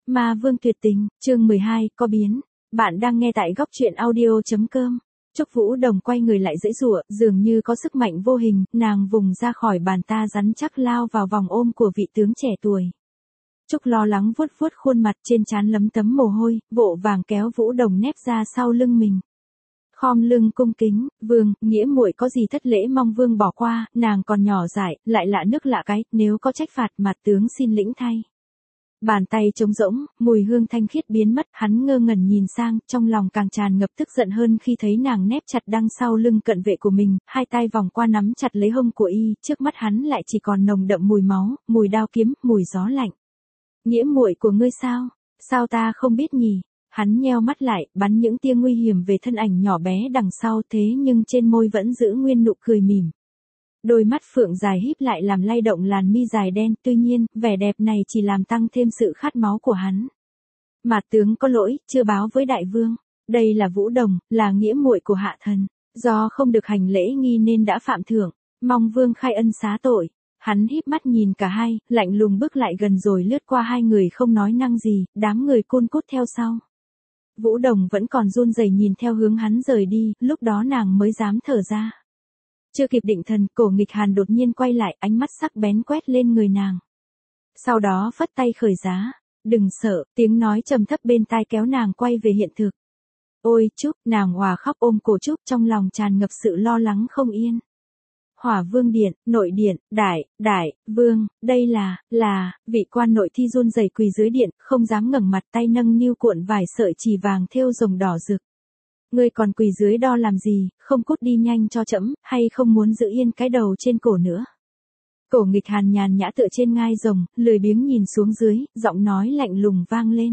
Ma vương tuyệt tình, chương 12, có biến. Bạn đang nghe tại góc truyện audio.com. Trúc Vũ Đồng quay người lại giãy giụa, dường như có sức mạnh vô hình, nàng vùng ra khỏi bàn ta rắn chắc lao vào vòng ôm của vị tướng trẻ tuổi. Trúc lo lắng vuốt vuốt khuôn mặt, trên trán lấm tấm mồ hôi, vội vàng kéo Vũ Đồng nép ra sau lưng mình. Khom lưng cung kính, vương, nghĩa muội có gì thất lễ mong vương bỏ qua, nàng còn nhỏ dại, lại lạ nước lạ cái, nếu có trách phạt mặt tướng xin lĩnh thay. Bàn tay trống rỗng, mùi hương thanh khiết biến mất, hắn ngơ ngẩn nhìn sang, trong lòng càng tràn ngập tức giận hơn khi thấy nàng nép chặt đằng sau lưng cận vệ của mình, hai tay vòng qua nắm chặt lấy hông của y, trước mắt hắn lại chỉ còn nồng đậm mùi máu, mùi đao kiếm, mùi gió lạnh. Nghĩa muội của ngươi sao? Sao ta không biết nhỉ? Hắn nheo mắt lại, bắn những tia nguy hiểm về thân ảnh nhỏ bé đằng sau, thế nhưng trên môi vẫn giữ nguyên nụ cười mỉm. Đôi mắt phượng dài híp lại làm lay động làn mi dài đen, tuy nhiên, vẻ đẹp này chỉ làm tăng thêm sự khát máu của hắn. Mạt tướng có lỗi, chưa báo với đại vương. Đây là Vũ Đồng, là nghĩa muội của hạ thần. Do không được hành lễ nghi nên đã phạm thưởng, mong vương khai ân xá tội. Hắn híp mắt nhìn cả hai, lạnh lùng bước lại gần rồi lướt qua hai người không nói năng gì, đám người côn cút theo sau. Vũ Đồng vẫn còn run rẩy nhìn theo hướng hắn rời đi, lúc đó nàng mới dám thở ra. Chưa kịp định thần, Cổ Nghịch Hàn đột nhiên quay lại, ánh mắt sắc bén quét lên người nàng. Sau đó phất tay khởi giá. Đừng sợ, tiếng nói trầm thấp bên tai kéo nàng quay về hiện thực. Ôi Trúc, nàng òa khóc ôm cổ Trúc, trong lòng tràn ngập sự lo lắng không yên. Hỏa Vương điện, nội điện, đại vương, đây là, vị quan nội thi run rẩy quỳ dưới điện, không dám ngẩng mặt, tay nâng niu cuộn vải sợi chỉ vàng thêu rồng đỏ rực. Ngươi còn quỳ dưới đó làm gì, không cút đi nhanh cho trẫm, hay không muốn giữ yên cái đầu trên cổ nữa. Cổ Nghịch Hàn nhàn nhã tựa trên ngai rồng, lười biếng nhìn xuống dưới, giọng nói lạnh lùng vang lên.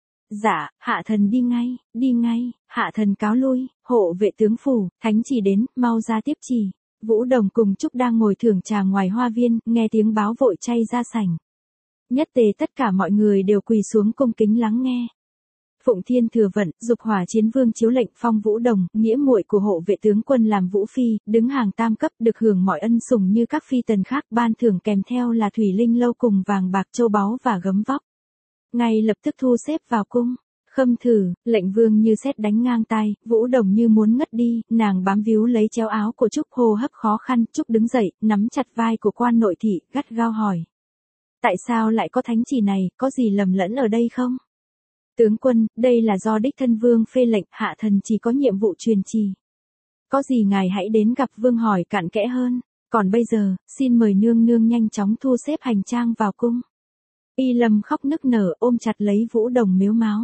Dạ, hạ thần đi ngay, hạ thần cáo lui, hộ vệ tướng phủ, thánh chỉ đến, mau ra tiếp chỉ. Vũ Đồng cùng Trúc đang ngồi thưởng trà ngoài hoa viên, nghe tiếng báo vội chay ra sảnh. Nhất tề tất cả mọi người đều quỳ xuống cung kính lắng nghe. Phụng Thiên thừa vận, dục hỏa chiến vương chiếu lệnh phong Vũ Đồng, nghĩa muội của hộ vệ tướng quân làm vũ phi, đứng hàng tam cấp, được hưởng mọi ân sủng như các phi tần khác, ban thưởng kèm theo là thủy linh lâu cùng vàng bạc châu báu và gấm vóc. Ngay lập tức thu xếp vào cung. Khâm thử, lệnh vương như sét đánh ngang tai, Vũ Đồng như muốn ngất đi, nàng bám víu lấy chéo áo của Trúc, hô hấp khó khăn. Trúc đứng dậy, nắm chặt vai của quan nội thị, gắt gao hỏi. Tại sao lại có thánh chỉ này, có gì lầm lẫn ở đây không? Tướng quân, đây là do đích thân vương phê lệnh, hạ thần chỉ có nhiệm vụ truyền trì. Có gì ngài hãy đến gặp vương hỏi cặn kẽ hơn, còn bây giờ, xin mời nương nương nhanh chóng thu xếp hành trang vào cung. Y Lâm khóc nức nở ôm chặt lấy Vũ Đồng mếu máo.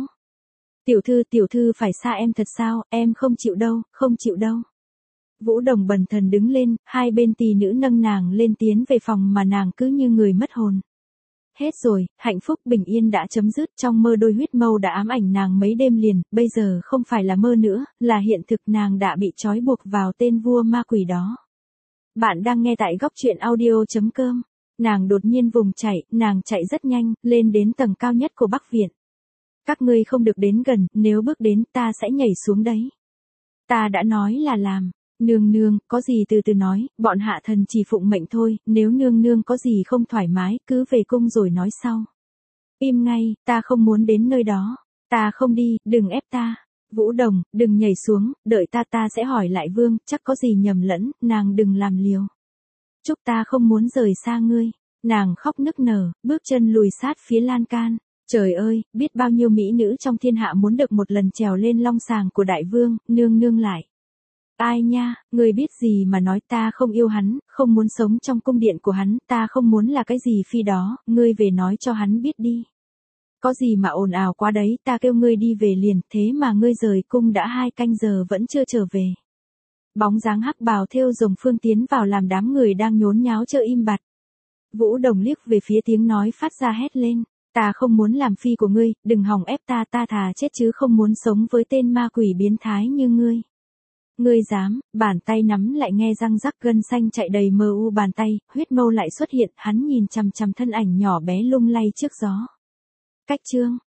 Tiểu thư phải xa em thật sao, em không chịu đâu. Vũ Đồng bần thần đứng lên, hai bên tỳ nữ nâng nàng lên tiến về phòng mà nàng cứ như người mất hồn. Hết rồi, hạnh phúc bình yên đã chấm dứt, trong mơ đôi huyết mâu đã ám ảnh nàng mấy đêm liền, bây giờ không phải là mơ nữa, là hiện thực, nàng đã bị trói buộc vào tên vua ma quỷ đó. Bạn đang nghe tại góc truyện audio.com. Nàng đột nhiên vùng chạy, nàng chạy rất nhanh, lên đến tầng cao nhất của Bắc Viện. Các ngươi không được đến gần, nếu bước đến ta sẽ nhảy xuống đấy. Ta đã nói là làm. Nương nương, có gì từ từ nói, bọn hạ thần chỉ phụng mệnh thôi, nếu nương nương có gì không thoải mái, cứ về cung rồi nói sau. Im ngay, ta không muốn đến nơi đó. Ta không đi, đừng ép ta. Vũ Đồng, đừng nhảy xuống, đợi ta sẽ hỏi lại vương, chắc có gì nhầm lẫn, nàng đừng làm liều. Chúc ta không muốn rời xa ngươi. Nàng khóc nức nở, bước chân lùi sát phía lan can. Trời ơi, biết bao nhiêu mỹ nữ trong thiên hạ muốn được một lần trèo lên long sàng của đại vương, nương nương lại. Ai nha, ngươi biết gì mà nói, ta không yêu hắn, không muốn sống trong cung điện của hắn, ta không muốn là cái gì phi đó, ngươi về nói cho hắn biết đi. Có gì mà ồn ào quá đấy, ta kêu ngươi đi về liền, thế mà ngươi rời cung đã 2 canh giờ vẫn chưa trở về. Bóng dáng hắc bào thêu rồng phương tiến vào làm đám người đang nhốn nháo chợ im bặt. Vũ Đồng liếc về phía tiếng nói phát ra hét lên. Ta không muốn làm phi của ngươi, đừng hòng ép ta thà chết chứ không muốn sống với tên ma quỷ biến thái như ngươi. Ngươi dám, bàn tay nắm lại nghe răng rắc gân xanh chạy đầy mờ u bàn tay, huyết mâu lại xuất hiện, hắn nhìn chằm chằm thân ảnh nhỏ bé lung lay trước gió. Cách chương.